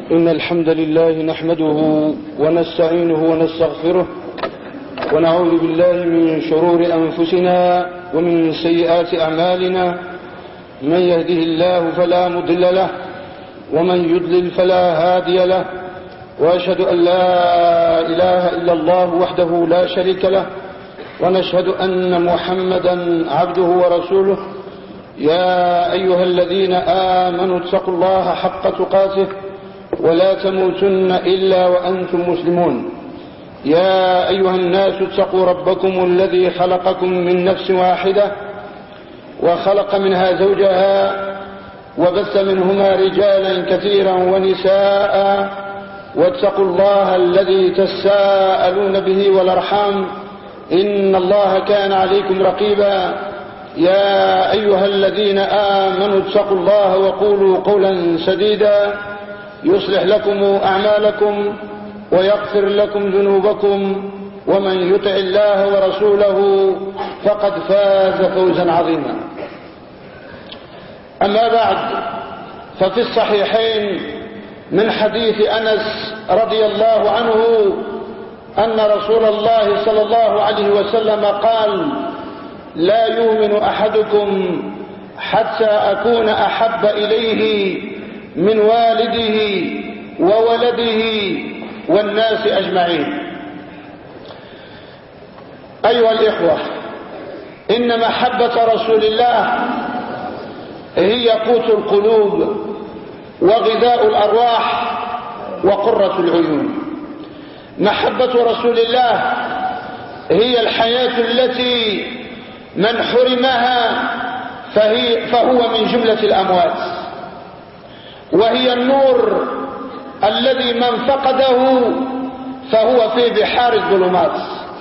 إن الحمد لله نحمده ونستعينه ونستغفره ونعوذ بالله من شرور أنفسنا ومن سيئات أعمالنا. من يهده الله فلا مضل له ومن يضلل فلا هادي له، وأشهد أن لا إله إلا الله وحده لا شريك له، ونشهد أن محمدا عبده ورسوله. يا أيها الذين آمنوا اتقوا الله حق تقاته ولا تموتن إلا وأنتم مسلمون. يا أيها الناس اتقوا ربكم الذي خلقكم من نفس واحدة وخلق منها زوجها وبث منهما رجالا كثيرا ونساء، واتقوا الله الذي تساءلون به والأرحام إن الله كان عليكم رقيبا. يا أيها الذين آمنوا اتقوا الله وقولوا قولا سديدا يصلح لكم أعمالكم ويغفر لكم ذنوبكم، ومن يطع الله ورسوله فقد فاز فوزا عظيما. أما بعد، ففي الصحيحين من حديث أنس رضي الله عنه أن رسول الله صلى الله عليه وسلم قال: لا يؤمن أحدكم حتى أكون أحب إليه من والده وولده والناس أجمعين. أيها الإخوة، إن محبة رسول الله هي قوت القلوب وغذاء الأرواح وقرة العيون. محبة رسول الله هي الحياة التي من حرمها فهو من جملة الأموات، وهي النور الذي من فقده فهو في بحار الظلمات.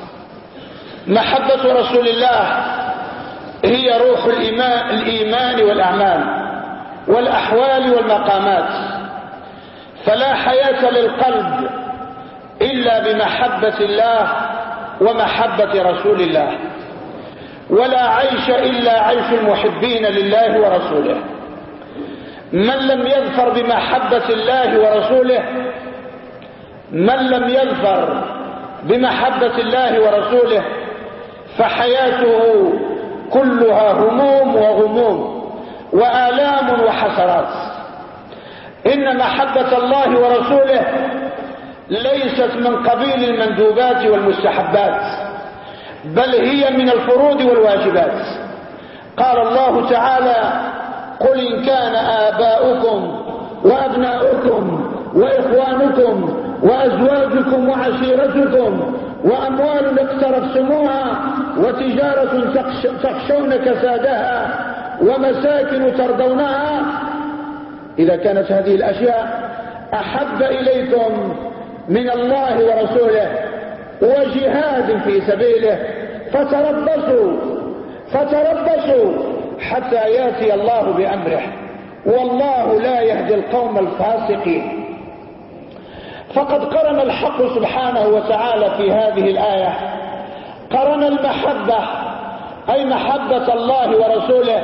محبة رسول الله هي روح الإيمان والأعمال والأحوال والمقامات، فلا حياة للقلب إلا بمحبة الله ومحبة رسول الله، ولا عيش إلا عيش المحبين لله ورسوله. من لم يظفر بمحبة الله ورسوله، من لم يظفر بمحبة الله ورسوله فحياته كلها هموم وغموم وآلام وحسرات. إن محبة الله ورسوله ليست من قبيل المندوبات والمستحبات، بل هي من الفروض والواجبات. قال الله تعالى: قل إن كان آباؤكم وأبناؤكم وإخوانكم وأزواجكم وعشيرتكم وأموال اقترفتموها وتجارة تخشون كسادها ومساكن ترضونها، إذا كانت هذه الأشياء أحب إليكم من الله ورسوله وجهاد في سبيله فتربصوا حتى يأتي الله بأمره، والله لا يهدي القوم الفاسقين. فقد قرن الحق سبحانه وتعالى في هذه الآية، قرن المحبة أي محبة الله ورسوله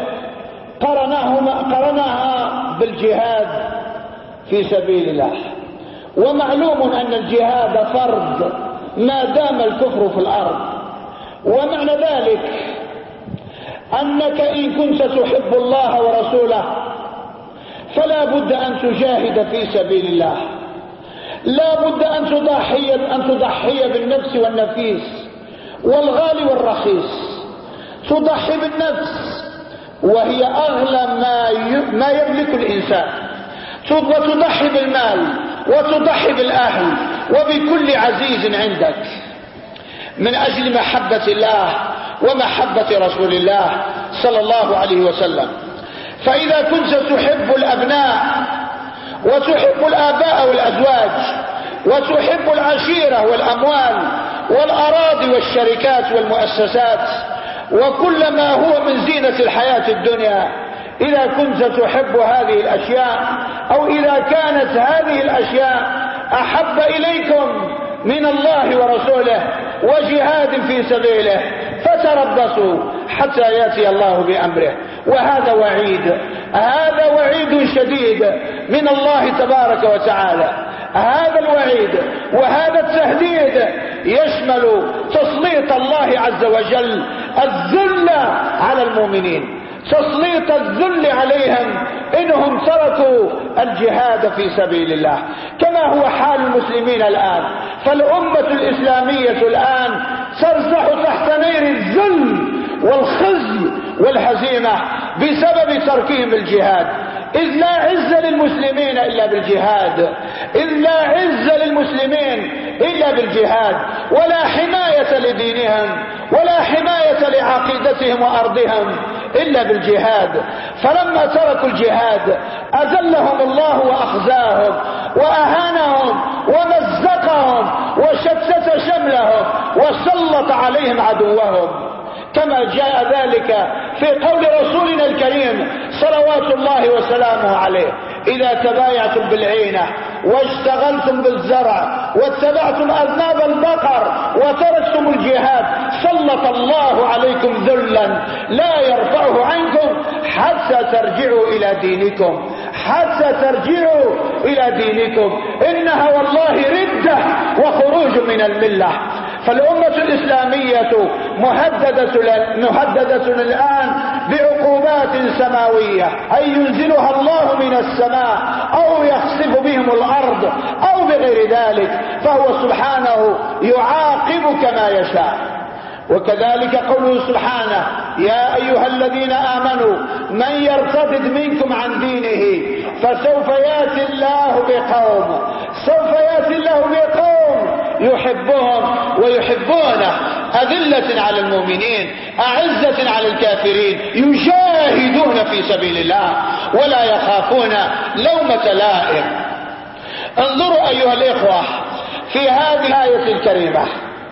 قرنها بالجهاد في سبيل الله. ومعلوم أن الجهاد فرض ما دام الكفر في الأرض، ومعنى ذلك أنك إن كنت تحب الله ورسوله فلا بد أن تجاهد في سبيل الله، لا بد أن تضحي بالنفس والنفيس والغالي والرخيص. تضحي بالنفس وهي أغلى ما يملك الإنسان، وتضحي بالمال وتضحي بالأهل وبكل عزيز عندك من أجل محبة الله ومحبة رسول الله صلى الله عليه وسلم. فإذا كنت تحب الأبناء وتحب الآباء والأزواج وتحب العشيرة والأموال والأراضي والشركات والمؤسسات وكل ما هو من زينة الحياة الدنيا، إذا كنت تحب هذه الأشياء أو إذا كانت هذه الأشياء أحب إليكم من الله ورسوله وجهاد في سبيله فتربصوا حتى يأتي الله بأمره، وهذا وعيد، هذا وعيد شديد من الله تبارك وتعالى. هذا الوعيد وهذا التهديد يشمل تسليط الله عز وجل الذل على المؤمنين، تسليط الذل عليهم إنهم تركوا الجهاد في سبيل الله، كما هو حال المسلمين الآن. فالأمة الإسلامية الآن ترزح تحت نير الذل والخزي والهزيمة بسبب تركهم الجهاد. إذ لا عز للمسلمين إلا بالجهاد، إذ لا عز للمسلمين إلا بالجهاد، ولا حماية لدينهم ولا حماية لعقيدتهم وأرضهم إلا بالجهاد. فلما تركوا الجهاد أذلهم الله وأخزاهم وأهانهم ومزقهم وشتت شملهم وسلط عليهم عدوهم، كما جاء ذلك في قول رسولنا الكريم صلوات الله وسلامه عليه: إذا تبايعتم بالعينة واشتغلتم بالزرع واتبعتم أذناب البقر وتركتم الجهاد سلط الله عليكم ذلا لا يرفعه عنكم حتى ترجعوا إلى دينكم، حتى ترجعوا إلى دينكم. إنها والله ردة وخروج من الملة. فالأمة الإسلامية مهددة الآن بعقوبات سماوية، أي ينزلها الله من السماء أو يخسف بهم الأرض أو بغير ذلك، فهو سبحانه يعاقب كما يشاء. وكذلك قوله سبحانه: يا أيها الذين آمنوا من يرتد منكم عن دينه فسوف يأتي الله بقوم، سوف يأتي الله بقوم يحبهم ويحبونه، أذلة على المؤمنين أعزة على الكافرين، يجاهدون في سبيل الله ولا يخافون لومة لائم. انظروا أيها الإخوة في هذه الآية الكريمة،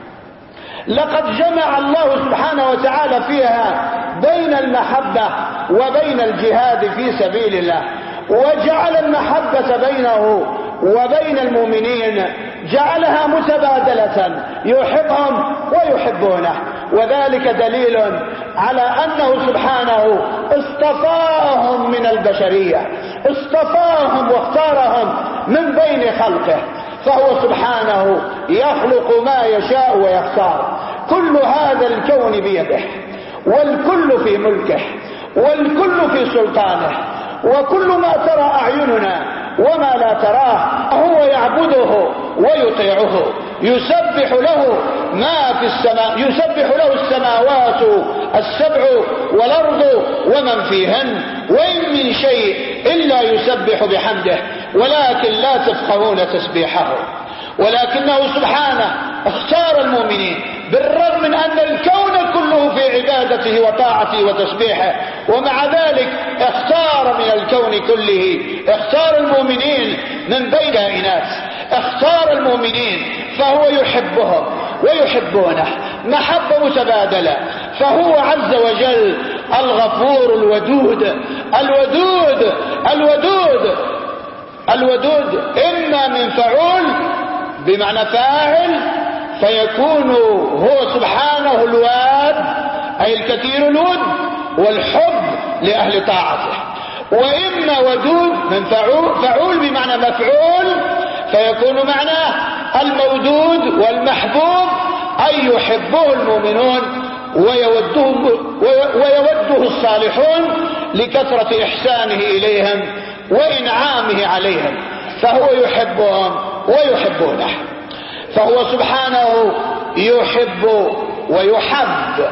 لقد جمع الله سبحانه وتعالى فيها بين المحبة وبين الجهاد في سبيل الله، وجعل المحبة بينه وبين المؤمنين جعلها متبادلة، يحبهم ويحبونه. وذلك دليل على أنه سبحانه اصطفاهم من البشرية، اصطفاهم واختارهم من بين خلقه، فهو سبحانه يخلق ما يشاء ويختار. كل هذا الكون بيده، والكل في ملكه، والكل في سلطانه، وكل ما ترى أعيننا وما لا تراه هو يعبده ويطيعه. يسبح له ما في السماء، يسبح له السماوات السبع والأرض ومن فيهن، وإن من شيء إلا يسبح بحمده ولكن لا تفقهون تسبيحه. ولكنه سبحانه اختار المؤمنين بالرغم من أن الكون كله في عبادته وطاعته وتسبيحه، ومع ذلك اختار من الكون كله، اختار المؤمنين من بين إناث، اختار المؤمنين فهو يحبهم ويحبونه محبة متبادلة. فهو عز وجل الغفور الودود، الودود الودود الودود، إما من فعول بمعنى فاعل فيكون هو سبحانه الواد أي الكثير الود والحب لأهل طاعته، وإما ودود من فعول بمعنى مفعول فيكون معناه المودود والمحبوب، أي يحبه المؤمنون ويوده الصالحون لكثرة إحسانه إليهم وإنعامه عليهم، فهو يحبهم ويحبونه. فهو سبحانه يحب ويحب.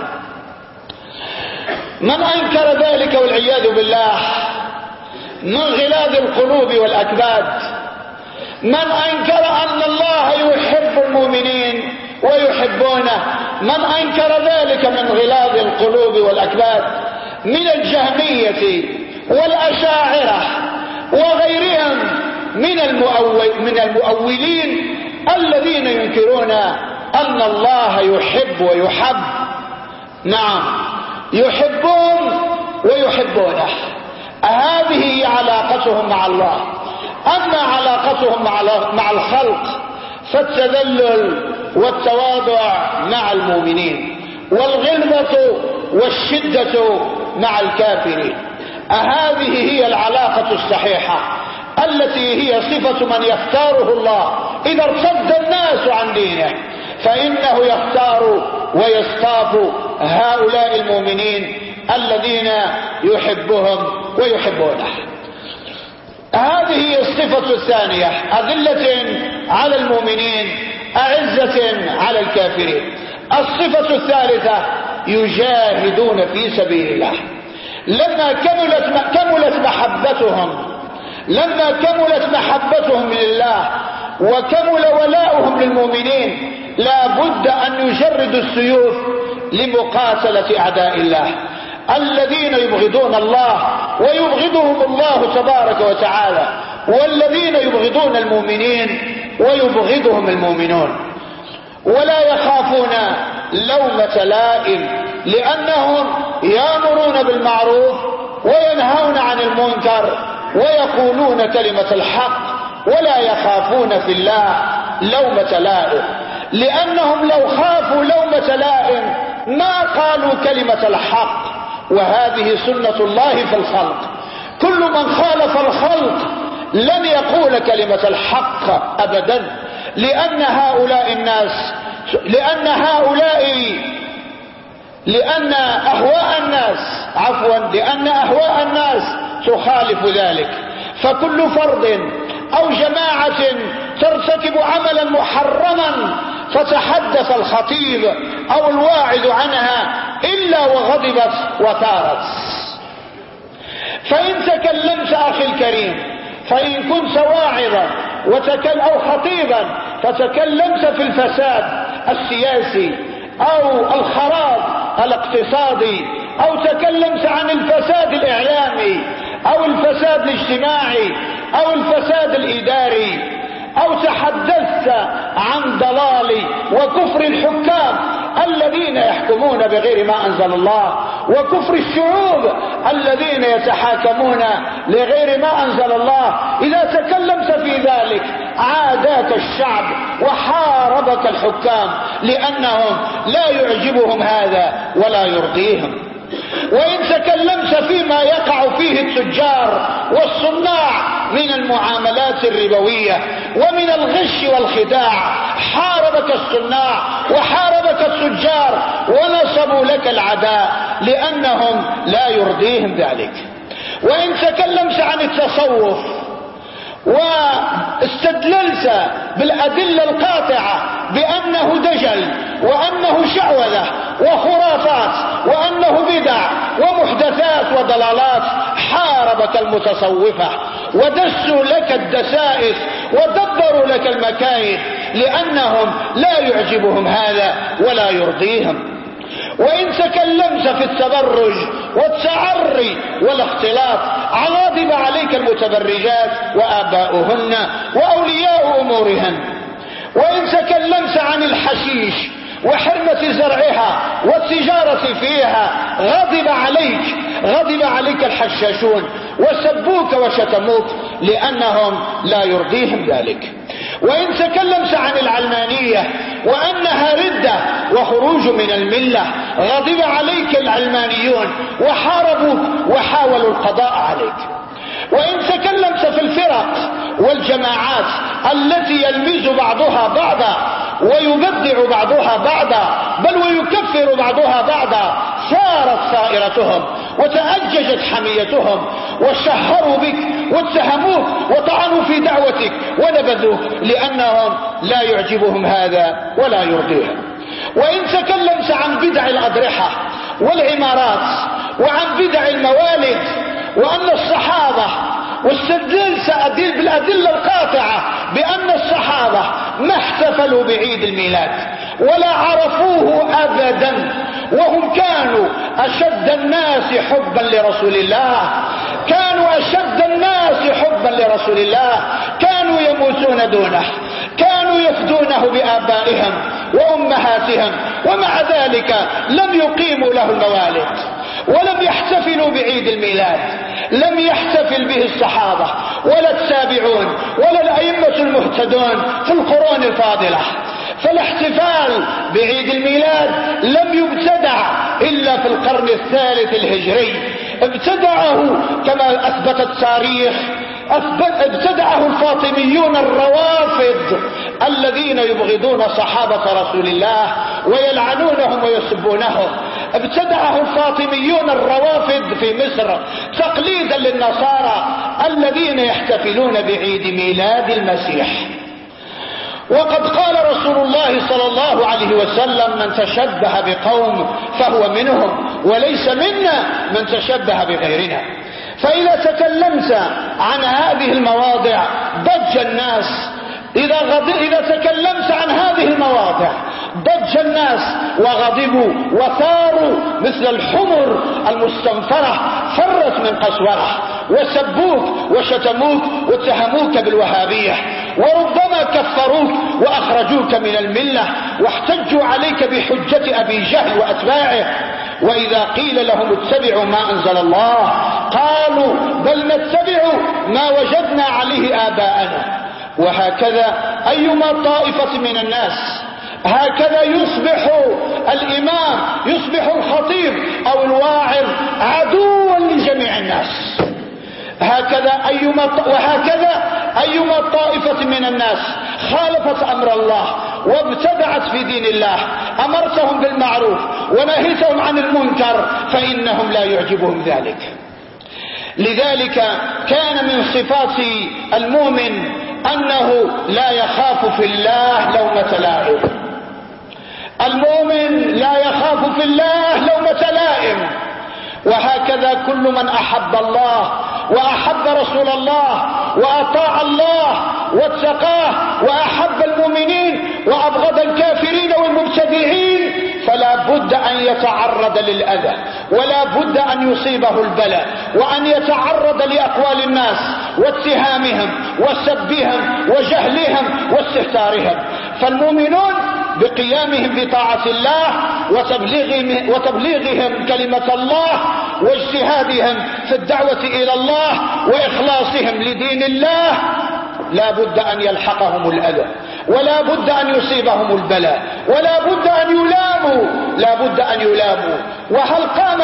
من أنكر ذلك والعياذ بالله من غلاظ القلوب والأكباد، من أنكر أن الله يحب المؤمنين ويحبونه، من أنكر ذلك من غلاظ القلوب والأكباد من الجهمية والأشاعرة وغيرهم من المؤولين الذين ينكرون أن الله يحب ويحب. نعم، يحبهم ويحبونه، هذه هي علاقتهم مع الله. أما علاقتهم مع الخلق فالتذلل والتواضع مع المؤمنين، والغلظة والشدة مع الكافرين. هذه هي العلاقة الصحيحة التي هي صفة من يختاره الله. إذا ارتد الناس عن دينه فإنه يختار ويصطاف هؤلاء المؤمنين الذين يحبهم ويحبونه. هذه هي الصفة الثانية: أذلة على المؤمنين أعزة على الكافرين. الصفة الثالثة: يجاهدون في سبيل الله. لما كملت محبتهم لله وكمل ولاؤهم للمؤمنين لا بد أن يجردوا السيوف لمقاتلة أعداء الله الذين يبغضون الله ويبغضهم الله تبارك وتعالى، والذين يبغضون المؤمنين ويبغضهم المؤمنون، ولا يخافون لومة لائم، لأنهم يأمرون بالمعروف وينهون عن المنكر ويقولون كلمة الحق، ولا يخافون في الله لومة لائم، لأنهم لو خافوا لومة لائم ما قالوا كلمة الحق. وهذه سنة الله في الخلق، كل من خالف الخلق لن يقول كلمة الحق أبدا، لأن أهواء الناس تخالف ذلك. فكل فرد أو جماعة ترتكب عملا محرما فتحدث الخطيب أو الواعظ عنها إلا وغضبت وثارت. فإن تكلمت أخي الكريم، فإن كنت واعظا أو خطيبا فتكلمت في الفساد السياسي أو الخراب الاقتصادي، أو تكلمت عن الفساد الإعلامي أو الفساد الاجتماعي أو الفساد الإداري، أو تحدثت عن ضلال وكفر الحكام الذين يحكمون بغير ما أنزل الله، وكفر الشعوب الذين يتحاكمون لغير ما أنزل الله، إذا تكلمت في ذلك عاداك الشعب وحاربك الحكام، لأنهم لا يعجبهم هذا ولا يرضيهم. وإن تكلمت فيما يقع فيه التجار والصناع من المعاملات الربوية ومن الغش والخداع، حاربك الصناع وحاربك التجار ونصبوا لك العداء، لأنهم لا يرضيهم ذلك. وإن تكلمت عن التصوف واستدللت بالأدلة القاطعة بأنه دجل وأنه شعوذة وخرافات وأنه بدع ومحدثات وضلالات، حاربك المتصوفة ودسوا لك الدسائس ودبروا لك المكايد، لأنهم لا يعجبهم هذا ولا يرضيهم. وإن تكلمت في التبرج والتعري والاختلاط غضب عليك المتبرجات وآباؤهن وأولياء أمورهن. وإن تكلمت عن الحشيش وحرمة زرعها والتجارة فيها غضب عليك الحشاشون وسبوك وشتموك، لأنهم لا يرضيهم ذلك. وإن تكلمت عن العلمانية وأنها ردة وخروج من الملة، غضب عليك العلمانيون وحاربوك وحاولوا القضاء عليك. وإن تكلمت في الفرق والجماعات التي يلمز بعضها بعضا ويبدع بعضها بعضا بل ويكفر بعضها بعضا، سارت ثائرتهم وتأججت حميتهم وشهروا بك واتهموك وطعنوا في دعوتك ونبذوك، لأنهم لا يعجبهم هذا ولا يرضيهم. وإن تكلمت عن بدع الأضرحة والعمارات وعن بدع الموالد وأن الصحابة، واستدلت بالأدلة القاطعة بأن الصحابة ما احتفلوا بعيد الميلاد ولا عرفوه أبدا، وهم كانوا أشد الناس حبا لرسول الله، كانوا يموتون دونه، كانوا يفدونه بآبائهم وأمهاتهم، ومع ذلك لم يقيموا له الموالد ولم يحتفلوا بعيد الميلاد، لم يحتفل به الصحابة ولا التابعون ولا الأئمة المهتدون في القرون الفاضلة. فالاحتفال بعيد الميلاد لم يبتدع إلا في القرن الثالث الهجري، ابتدعه كما أثبت التاريخ، ابتدعه الفاطميون الروافض الذين يبغضون صحابة رسول الله ويلعنونهم ويسبونهم. ابتدعه الفاطميون الروافض في مصر تقليدا للنصارى الذين يحتفلون بعيد ميلاد المسيح. وقد قال رسول الله صلى الله عليه وسلم: من تشبه بقوم فهو منهم وليس منا من تشبه بغيرنا. فإذا تكلمت عن هذه المواضع ضج الناس، إذا تكلمت عن هذه المواضع ضج الناس وغضبوا وثاروا مثل الحمر المستنفرة فرت من قسورة، وسبوك وشتموك واتهموك بالوهابية، وربما كفروك وأخرجوك من الملة واحتجوا عليك بحجة أبي جهل وأتباعه. وإذا قيل لهم اتبعوا ما أنزل الله قالوا بل نتبع ما وجدنا عليه آباءنا. وهكذا أيما طائفة من الناس، هكذا يصبح الإمام، يصبح الخطيب أو الواعظ عدوا لجميع الناس. وهكذا أيما طائفة من الناس خالفت أمر الله وابتدعت في دين الله، أمرتهم بالمعروف ونهيتهم عن المنكر، فإنهم لا يعجبهم ذلك. لذلك كان من صفات المؤمن أنه لا يخاف في الله لومة لائم. المؤمن لا يخاف في الله لومة لائم. وهكذا كل من أحب الله وأحب رسول الله وأطاع الله واتقاه وأحب المؤمنين وأبغض الكافرين والمبتدعين فلا بد أن يتعرض للأذى، ولا بد أن يصيبه البلاء، وأن يتعرض لأقوال الناس واتهامهم وسبهم وجهلهم واستهتارهم. فالمؤمنون بقيامهم بطاعة الله وتبليغهم كلمة الله واجتهادهم في الدعوة إلى الله وإخلاصهم لدين الله لا بد أن يلحقهم الأذى، ولا بد أن يصيبهم البلاء، ولا بد أن يلاموا، لا بد أن يلاموا. وهل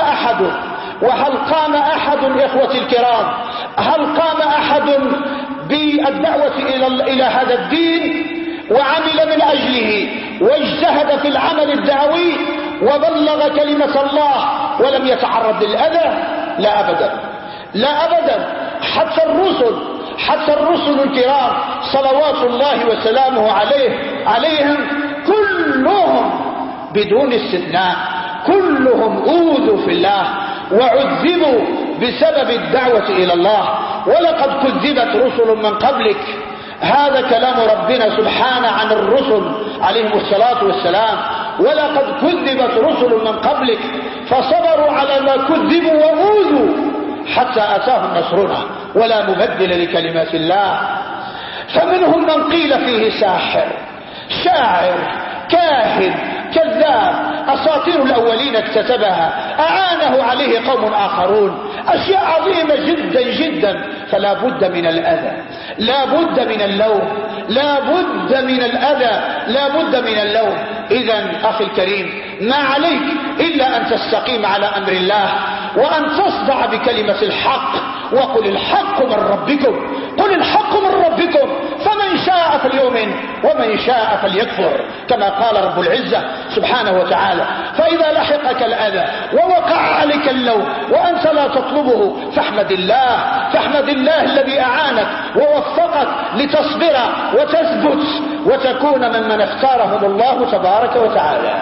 قام أحد إخوتي الكرام، هل قام أحد بالدعوة إلى هذا الدين وعمل من أجله واجتهد في العمل الدعوي وبلغ كلمة الله ولم يتعرض للأذى؟ لا أبدا، لا أبدا. حتى الرسل الكرام صلوات الله وسلامه عليهم كلهم بدون استثناء كلهم أوذوا في الله وعذبوا بسبب الدعوة إلى الله. ولقد كذبت رسل من قبلك، هذا كلام ربنا سبحانه عن الرسل عليهم الصلاة والسلام. ولقد كذبت رسل من قبلك فصبروا على ما كذبوا وأوذوا حتى أتاهم نصرنا ولا مبدل لكلمات الله. فمنهم من قيل فيه ساحر، شاعر، كاهن، كذاب، أساطير الأولين اكتتبها، أعانه عليه قوم آخرون، أشياء عظيمة جدا جدا. فلا بد من الأذى، لا بد من اللوم، لا بد من الأذى، لا بد من اللوم. إذن أخي الكريم ما عليك إلا أن تستقيم على أمر الله وأن تصدع بكلمة الحق، وقل الحق من ربكم، قل الحق من ربكم، فمن شاء فليؤمن ومن شاء فليكفر، كما قال رب العزة سبحانه وتعالى. فإذا لحقك الأذى ووقع عليك اللوم وأنت لا تطلبه فاحمد الله الذي أعانك ووفقك لتصبر وتثبت وتكون ممن اختارهم الله تبارك وتعالى.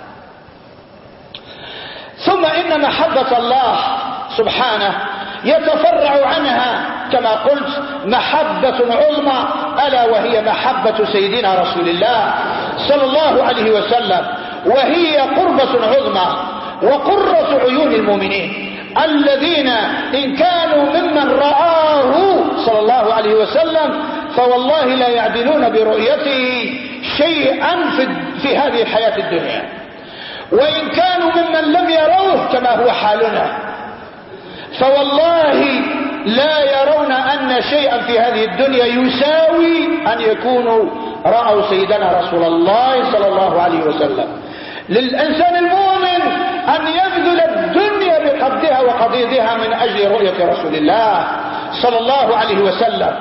ثم إن محبة الله سبحانه يتفرع عنها كما قلت محبة عظمى، ألا وهي محبة سيدنا رسول الله صلى الله عليه وسلم، وهي قربة عظمى وقرة عيون المؤمنين الذين إن كانوا ممن رآه صلى الله عليه وسلم فوالله لا يعدلون برؤيته شيئا في هذه الحياة الدنيا، وإن كانوا ممن لم يروه كما هو حالنا فوالله لا يرون أن شيئا في هذه الدنيا يساوي أن يكونوا رأوا سيدنا رسول الله صلى الله عليه وسلم. للإنسان المؤمن أن يبذل الدنيا بقدها وقضيضها من أجل رؤية رسول الله صلى الله عليه وسلم.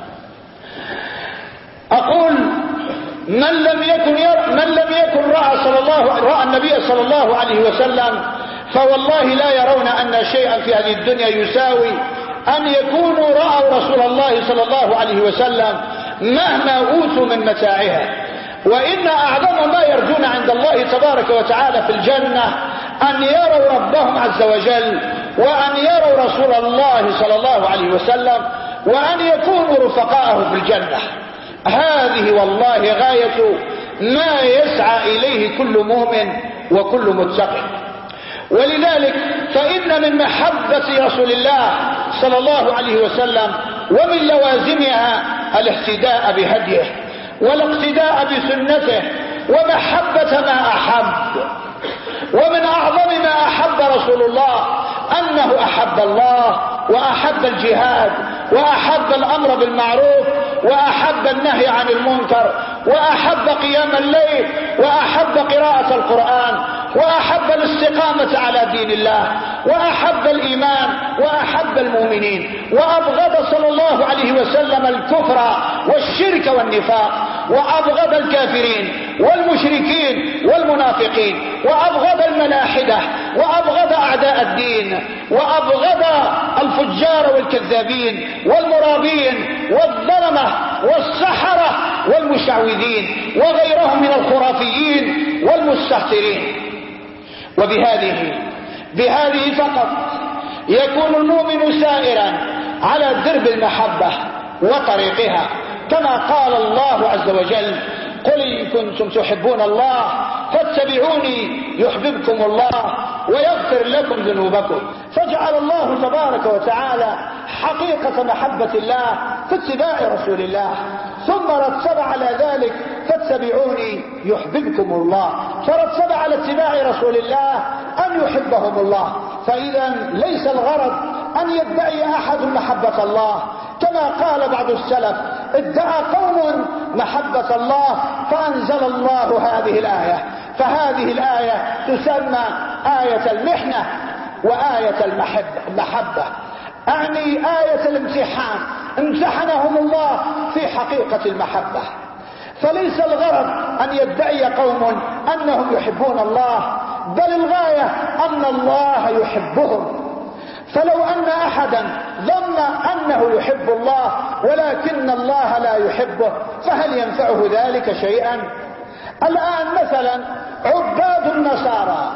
أقول من لم يكن رأى النبي صلى الله عليه وسلم فوالله لا يرون أن شيئا في هذه الدنيا يساوي أن يكونوا رأوا رسول الله صلى الله عليه وسلم مهما أوتوا من متاعها. وإن أعظم ما يرجون عند الله تبارك وتعالى في الجنة أن يروا ربهم عز وجل، وأن يروا رسول الله صلى الله عليه وسلم، وأن يكونوا رفقاءه في الجنة. هذه والله غاية ما يسعى إليه كل مؤمن وكل متقي. ولذلك فإن من محبة رسول الله صلى الله عليه وسلم ومن لوازمها الاهتداء بهديه والاقتداء بسنته ومحبة ما أحب. ومن أعظم ما أحب رسول الله أنه أحب الله وأحب الجهاد وأحب الأمر بالمعروف وأحب النهي عن المنكر وأحب قيام الليل وأحب قراءة القرآن وأحب الاستقامة على دين الله وأحب الإيمان وأحب المؤمنين. وأبغض صلى الله عليه وسلم الكفر والشرك والنفاق، وأبغض الكافرين والمشركين والمنافقين، وأبغض الملاحدة، وأبغض أعداء الدين، وأبغض الفجار والكذابين والمرابين والظلمة والسحرة والمشعوذين وغيرهم من الخرافيين والمستهترين. بهذه فقط يكون المؤمن سائرا على درب المحبة وطريقها، كما قال الله عز وجل: قل إن كنتم تحبون الله فاتبعوني يحببكم الله ويغفر لكم ذنوبكم. فجعل الله تبارك وتعالى حقيقة محبة الله في اتباع رسول الله، ثم رتب على ذلك: فاتبعوني يحببكم الله، فرتب على اتباع رسول الله أن يحبهم الله. فإذا ليس الغرض أن يدعي أحد محبة الله، كما قال بعض السلف: ادعى قوم محبة الله فأنزل الله هذه الآية. فهذه الآية تسمى آية المحنة وآية المحبة، أعني آية الامتحان، امتحنهم الله في حقيقة المحبة. فليس الغرض أن يدعي قوم أنهم يحبون الله، بل الغاية أن الله يحبهم. فلو أن أحدا ظن أنه يحب الله ولكن الله لا يحبه فهل ينفعه ذلك شيئا؟ الآن مثلا عباد النصارى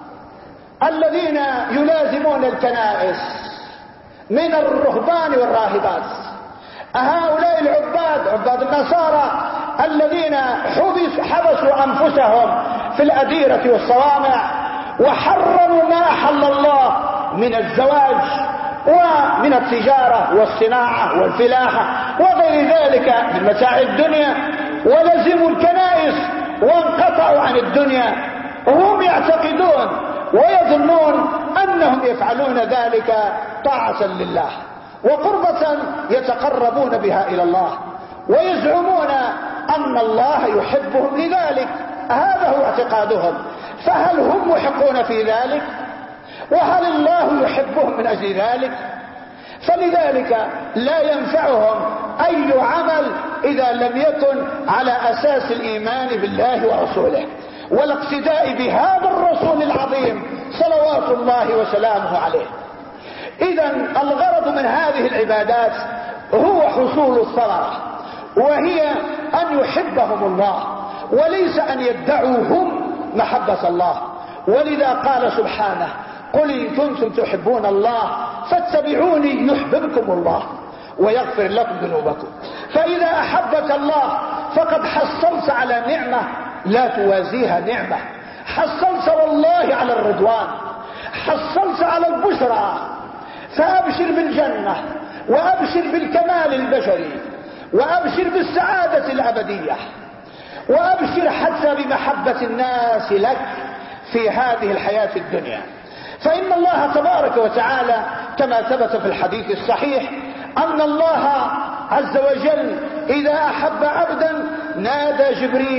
الذين يلازمون الكنائس من الرهبان والراهبات، هؤلاء عباد النصارى الذين حبسوا أنفسهم في الأديرة والصوامع وحرموا ما أحل الله من الزواج ومن التجارة والصناعة والفلاحة وغير ذلك من متاع الدنيا، ولزموا الكنائس وانقطعوا عن الدنيا، وهم يعتقدون ويظنون أنهم يفعلون ذلك طاعة لله وقربة يتقربون بها إلى الله، ويزعمون أن الله يحبهم لذلك. هذا هو اعتقادهم. فهل هم محقون في ذلك؟ وهل الله يحبهم من أجل ذلك؟ فلذلك لا ينفعهم أي عمل إذا لم يكن على أساس الإيمان بالله ورسوله والاقتداء بهذا الرسول العظيم صلوات الله وسلامه عليه. إذن الغرض من هذه العبادات هو حصول الثمرة، وهي أن يحبهم الله وليس أن يدعوا هم محبة الله. ولذا قال سبحانه: قل إن كنتم تحبون الله فاتبعوني يحببكم الله ويغفر لكم ذنوبكم. فإذا أحبك الله فقد حصلت على نعمة لا توازيها نعمة، حصلت والله على الرضوان، حصلت على البشرى. فأبشر بالجنة، وأبشر بالكمال البشري، وأبشر بالسعادة الأبدية، وأبشر حتى بمحبة الناس لك في هذه الحياة الدنيا. فإن الله تبارك وتعالى كما ثبت في الحديث الصحيح أن الله عز وجل إذا أحب عبدا نادى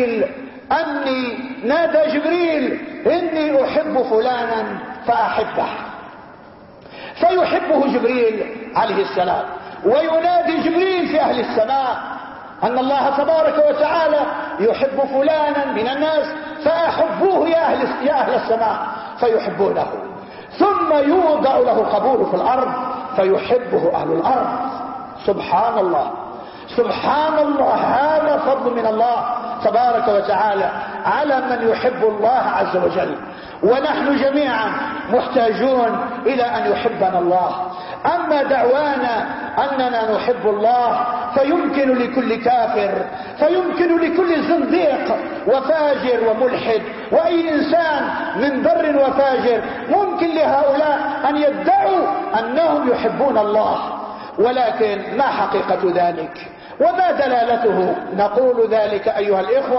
جبريل إني أحب فلانا فأحبه، فيحبه جبريل عليه السلام، وينادي جبريل في أهل السماء أن الله تبارك وتعالى يحب فلانا من الناس فأحبوه يا أهل السماء فيحبونه، ثم يوضع له قبول في الأرض فيحبه أهل الأرض. سبحان الله سبحان الله، هذا فضل من الله تبارك وتعالى على من يحب الله عز وجل. ونحن جميعا محتاجون إلى أن يحبنا الله. أما دعوانا أننا نحب الله فيمكن لكل كافر، فيمكن لكل زنديق وفاجر وملحد وأي إنسان من بر وفاجر، ممكن لهؤلاء أن يدعوا أنهم يحبون الله، ولكن ما حقيقة ذلك وما دلالته؟ نقول ذلك أيها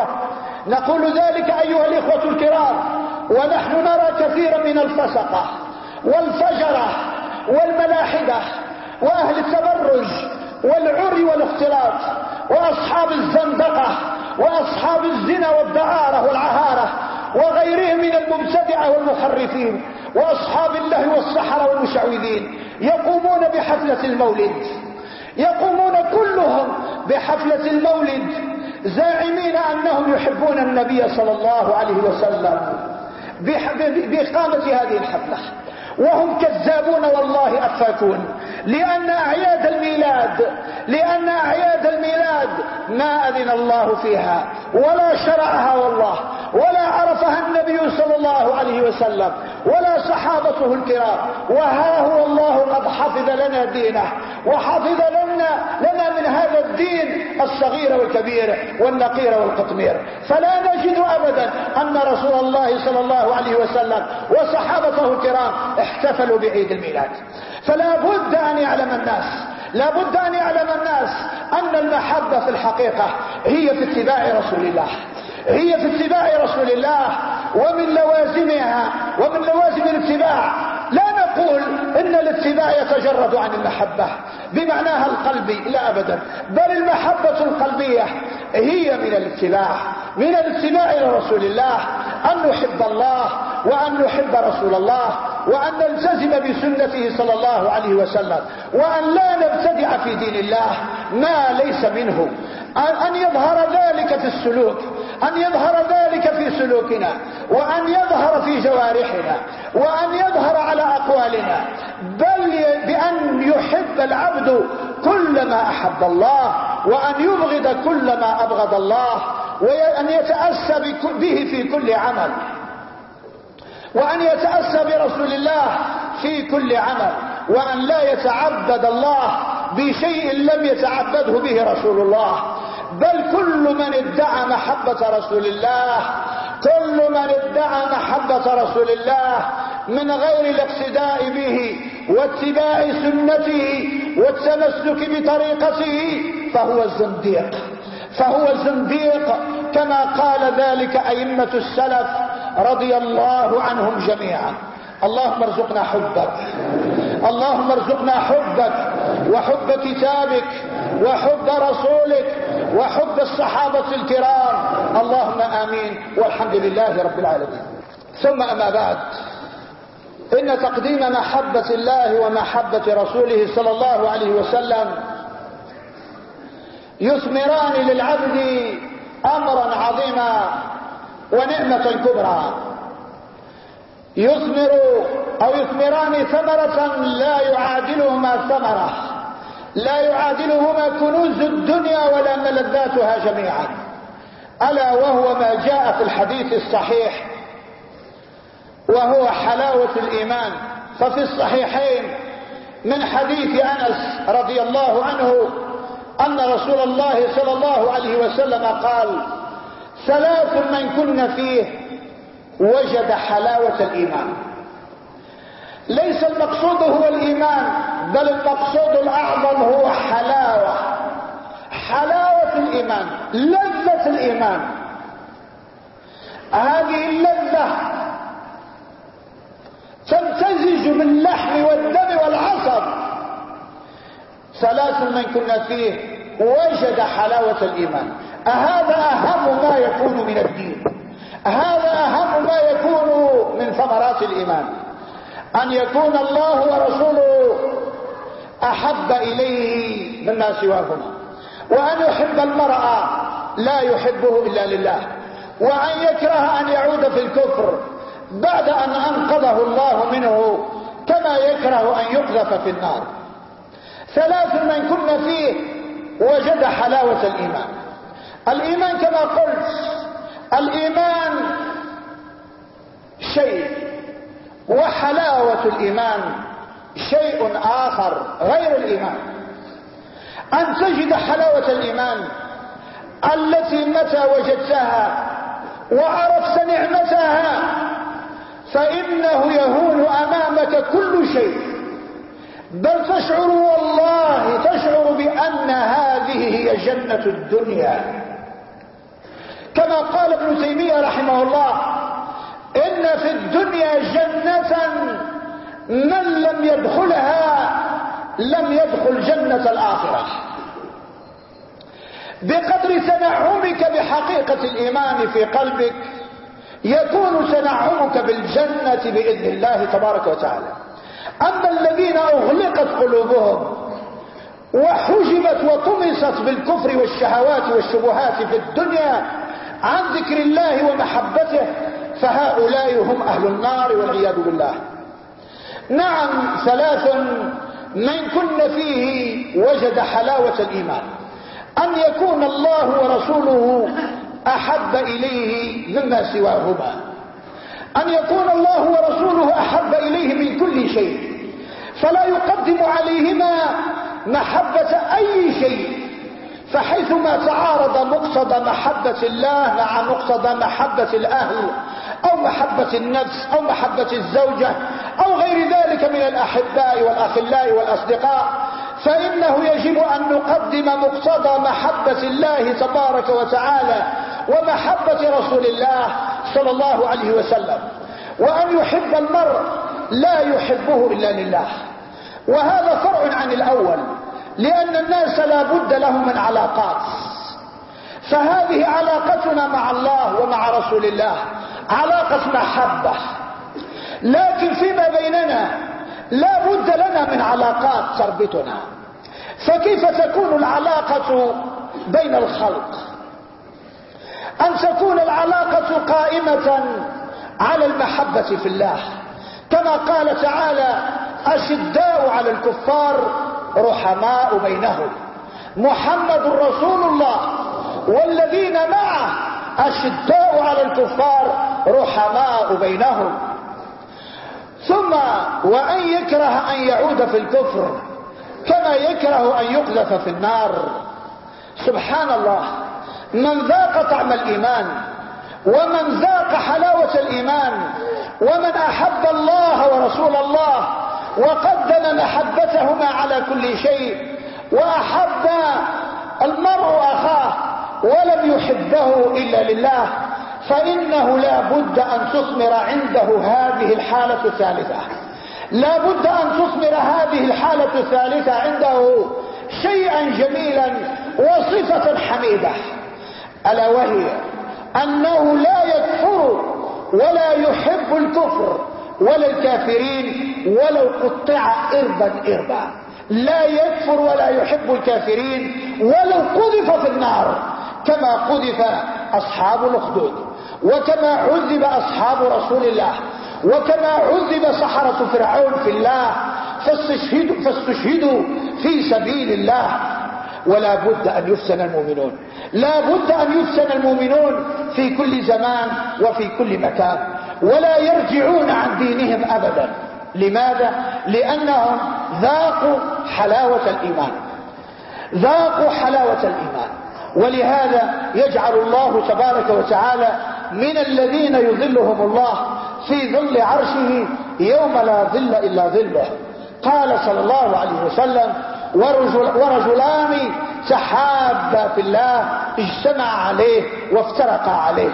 الإخوة الكرام، ونحن نرى كثيرا من الفسقة والفجرة والملاحدة وأهل التبرج والعري والاختلاط وأصحاب الزندقة وأصحاب الزنا والدعارة والعهارة وغيرهم من المبتدعة والمخرفين وأصحاب الله والسحرة والمشعوذين يقومون بحفلة المولد، يقومون كلهم بحفلة المولد زاعمين أنهم يحبون النبي صلى الله عليه وسلم بإقامة هذه الحفلة، وهم كذابون والله أفاكون، لأن أعياد الميلاد ما أذن الله فيها ولا شرعها والله، ولا عرفها النبي صلى الله عليه وسلم ولا صحابته الكرام، وها هو الله قد حفظ لنا دينه وحفظ لنا من هذا الدين الصغير والكبير والنقير والقطمير. فلا نجد أبدا أن رسول الله صلى الله عليه وسلم وصحابته الكرام احتفلوا بعيد الميلاد. فلا بد أن يعلم الناس أن المحبة في الحقيقة هي في اتباع رسول الله، ومن لوازم الاتباع لا نقول إن الاتباع يتجرد عن المحبة بمعناها القلبي، لا أبدا، بل المحبة القلبية هي من الاتباع لرسول الله، أن نحب الله وأن نحب رسول الله وأن نلتزم بسنته صلى الله عليه وسلم، وأن لا نبتدع في دين الله ما ليس منه، أن يظهر ذلك في السلوك، أن يظهر ذلك في سلوكنا، وأن يظهر في جوارحنا، وأن يظهر على أقوالنا، بل بأن يحب العبد كل ما أحب الله، وأن يبغض كل ما أبغض الله، وأن يتأسى به في كل عمل، وأن يتأسى برسول الله في كل عمل، وأن لا يتعبد الله بشيء لم يتعبده به رسول الله. بل كل من ادعى محبة رسول الله من غير الاقتداء به واتباع سنته والتمسك بطريقته فهو الزنديق كما قال ذلك أئمة السلف رضي الله عنهم جميعا. اللهم ارزقنا حبك وحب كتابك وحب رسولك وحب الصحابة الكرام، اللهم آمين، والحمد لله رب العالمين. ثم أما بعد، إن تقديم محبة الله ومحبة رسوله صلى الله عليه وسلم يثمران للعبد أمرا عظيما ونعمة كبرى، يثمران ثمرة لا يعادلهما كنوز الدنيا ولا ملذاتها جميعا، ألا وهو ما جاء في الحديث الصحيح وهو حلاوة الإيمان. ففي الصحيحين من حديث أنس رضي الله عنه أن رسول الله صلى الله عليه وسلم قال: 3 من كن فيه وجد حلاوة الإيمان. ليس المقصود هو الإيمان، بل المقصود الأعظم هو حلاوة الإيمان، لذة الإيمان. هذه اللذة تمتزج باللحم والدم والعصب. 3 من كنا فيه وجد حلاوة الإيمان، هذا أهم ما يكون من الدين، هذا أهم ما يكون من ثمرات الإيمان، أن يكون الله ورسوله أحب إليه مما سواهما، وأن يحب المرء لا يحبه إلا لله، وأن يكره أن يعود في الكفر بعد أن أنقذه الله منه، كما يكره أن يقذف في النار. ثلاث من كن فيه وجد حلاوة الإيمان. الإيمان كما قلت، الإيمان شيء، وحلاوة الإيمان شيء آخر غير الإيمان. أن تجد حلاوة الإيمان التي متى وجدتها وعرفت نعمتها فإنه يهون أمامك كل شيء، بل تشعر والله تشعر بأن هذه هي جنة الدنيا. كما قال ابن تيمية رحمه الله: إن في الدنيا جنة من لم يدخلها لم يدخل جنة الآخرة. بقدر تنعمك بحقيقة الإيمان في قلبك يكون تنعمك بالجنة بإذن الله تبارك وتعالى. أما الذين أغلقت قلوبهم وحجبت وطمست بالكفر والشهوات والشبهات في الدنيا عن ذكر الله ومحبته فهؤلاء هم أهل النار والعياذ بالله. نعم، ثلاث من كن فيه وجد حلاوة الإيمان: أن يكون الله ورسوله أحب إليه مما سواهما، أن يكون الله ورسوله أحب إليه من كل شيء، فلا يقدم عليهما محبة أي شيء، فحيثما تعارض مقتضى محبة الله مع مقتضى محبة الأهل أو محبة النفس أو محبة الزوجة أو غير ذلك من الأحباء والأخلاء والأصدقاء، فإنه يجب أن نقدم مقتضى محبة الله تبارك وتعالى ومحبة رسول الله صلى الله عليه وسلم، وأن يحب المرء لا يحبه إلا لله. وهذا فرع عن الأول، لأن الناس لا بد لهم من علاقات، فهذه علاقتنا مع الله ومع رسول الله علاقة محبة، لكن فيما بيننا لا بد لنا من علاقات تربطنا. فكيف تكون العلاقة بين الخلق؟ أن تكون العلاقة قائمة على المحبة في الله، كما قال تعالى: أشداء على الكفار رحماء بينهم، محمد رسول الله والذين معه أشداء على الكفار رحماء بينهم. ثم وأن يكره أن يعود في الكفر كما يكره أن يقذف في النار. سبحان الله، من ذاق طعم الإيمان ومن ذاق حلاوة الإيمان ومن أحب الله ورسول الله وقدم محبتهما على كل شيء، وأحب المرء أخاه ولم يحبه إلا لله، فإنه لا بد أن تثمر عنده هذه الحالة الثالثة، لا بد أن تثمر هذه الحالة الثالثة عنده شيئا جميلا وصفة حميدة، ألا وهي أنه لا يكفر ولا يحب الكفر ولا الكافرين ولو قطع إربا إربا، لا يكفر ولا يحب الكافرين ولو قذف في النار كما قذف أصحاب الأخدود، وكما عذب أصحاب رسول الله، وكما عذب سحرة فرعون في الله فاستشهدوا في سبيل الله. ولا بد أن يفتن المؤمنون، لا بد أن يفتن المؤمنون في كل زمان وفي كل مكان، ولا يرجعون عن دينهم أبدا. لماذا؟ لأنهم ذاقوا حلاوة الإيمان، ذاقوا حلاوة الإيمان. ولهذا يجعل الله تبارك وتعالى من الذين يظلهم الله في ظل عرشه يوم لا ظل إلا ظله. قال صلى الله عليه وسلم: ورجلان تحابا في الله اجتمعا عليه وافترقا عليه،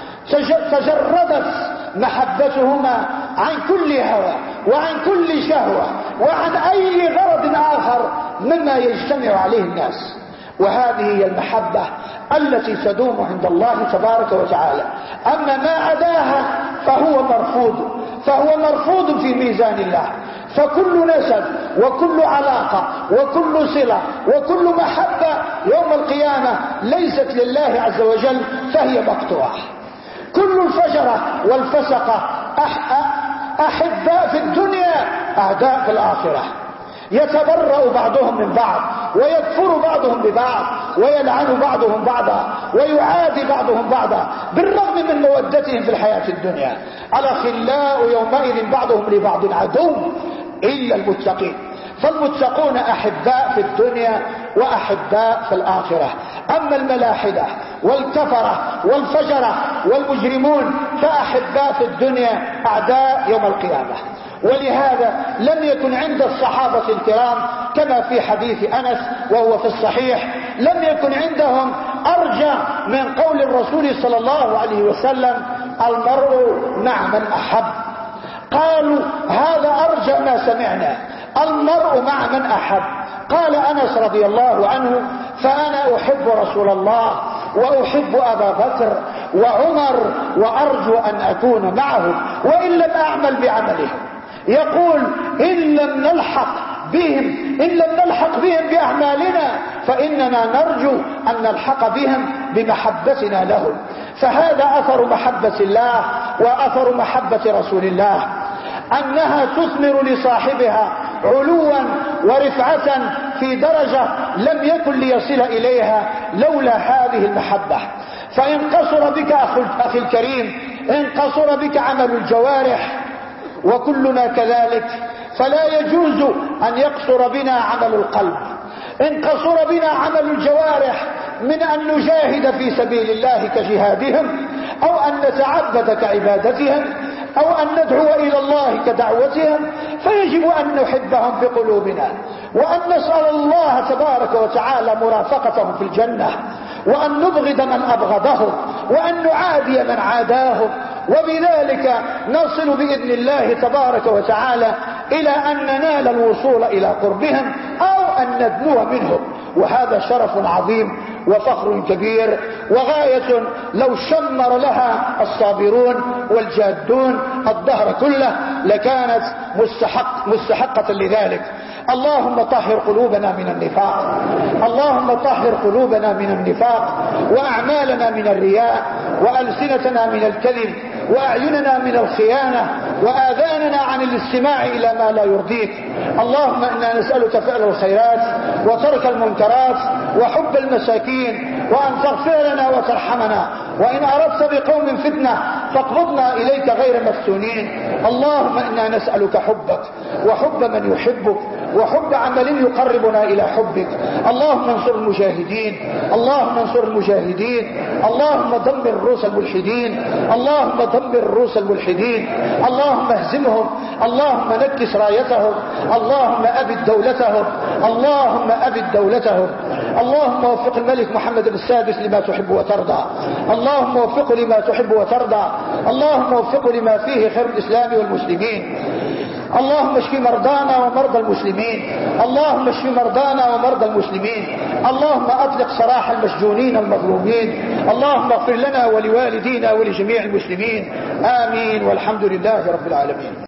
تجردت محبتهما عن كل هوى وعن كل شهوة وعن أي غرض آخر مما يجتمع عليه الناس. وهذه هي المحبة التي تدوم عند الله تبارك وتعالى. أما ما عداها فهو مرفوض في ميزان الله. فكل نسب وكل علاقة وكل صلة وكل محبة يوم القيامة ليست لله عز وجل فهي مقطوعة. كل الفجرة والفسقة أحباء في الدنيا أعداء في الآخرة، يتبرأ بعضهم من بعض ويكفر بعضهم ببعض ويلعن بعضهم بعضا ويعادي بعضهم بعضا بالرغم من مودتهم في الحياة الدنيا. الأخلاء يومئذ بعضهم لبعض عدو إلا المتقين. فالمتقون أحباء في الدنيا وأحباء في الآخرة. أما الملاحدة والكفرة والفجرة والمجرمون فأحباء في الدنيا أعداء يوم القيامة. ولهذا لم يكن عند الصحابة الكرام كما في حديث أنس وهو في الصحيح، لم يكن عندهم أرجى من قول الرسول صلى الله عليه وسلم: المرء مع من أحب. قالوا: هذا أرجى ما سمعنا، المرء مع من أحب. قال أنس رضي الله عنه: فأنا أحب رسول الله وأحب أبا بكر وعمر وأرجو أن أكون معهم وإن لم أعمل بعملهم. يقول: إن لم نلحق بهم بأعمالنا فإننا نرجو أن نلحق بهم بمحبتنا لهم. فهذا أثر محبة الله وأثر محبة رسول الله، أنها تثمر لصاحبها علوا ورفعة في درجة لم يكن ليصل إليها لولا هذه المحبة. فإن قصر بك أخي الكريم، إن قصر بك عمل الجوارح وكلنا كذلك، فلا يجوز أن يقصر بنا عمل القلب. إن قصر بنا عمل الجوارح من أن نجاهد في سبيل الله كجهادهم، أو أن نتعبد كعبادتهم، أو أن ندعو إلى الله كدعوتهم، فيجب أن نحبهم بقلوبنا وأن نسأل الله تبارك وتعالى مرافقتهم في الجنة، وأن نبغض من أبغضهم، وأن نعادي من عاداهم، وبذلك نصل بإذن الله تبارك وتعالى إلى أن ننال الوصول إلى قربهم أو أن ندنو منهم. وهذا شرف عظيم وفخر كبير وغاية لو شمر لها الصابرون والجادون الدهر كله لكانت مستحقة لذلك. اللهم طهر قلوبنا من النفاق، اللهم طهر قلوبنا من النفاق، وأعمالنا من الرياء، وألسنتنا من الكذب، وأعيننا من الخيانة، وآذاننا عن الاستماع إلى ما لا يرضيك. اللهم إنا نسألك فعل الخيرات وترك المنكرات وحب المساكين، وأن تغفر لنا وترحمنا، وإن أردت بقوم فتنة فاقبضنا إليك غير مفتونين. اللهم إنا نسألك حبك وحب من يحبك وحب عمل يقربنا إلى حبك. اللهم انصر المجاهدين، اللهم انصر المجاهدين، اللهم دمر الروس الملحدين، اللهم دمر الروس الملحدين، اللهم اهزمهم، اللهم نكس رايتهم، اللهم أبد دولتهم، اللهم أبد دولتهم. اللهم وفق الملك محمد السادس لما تحب وترضى، اللهم وفقه لما تحب وترضى، اللهم وفقه لما فيه خير الإسلام والمسلمين. اللهم اشف مرضانا ومرضى المسلمين، اللهم اشف مرضانا ومرضى المسلمين، اللهم اطلق سراح المسجونين المظلومين، اللهم اغفر لنا ولوالدينا ولجميع المسلمين. آمين والحمد لله رب العالمين.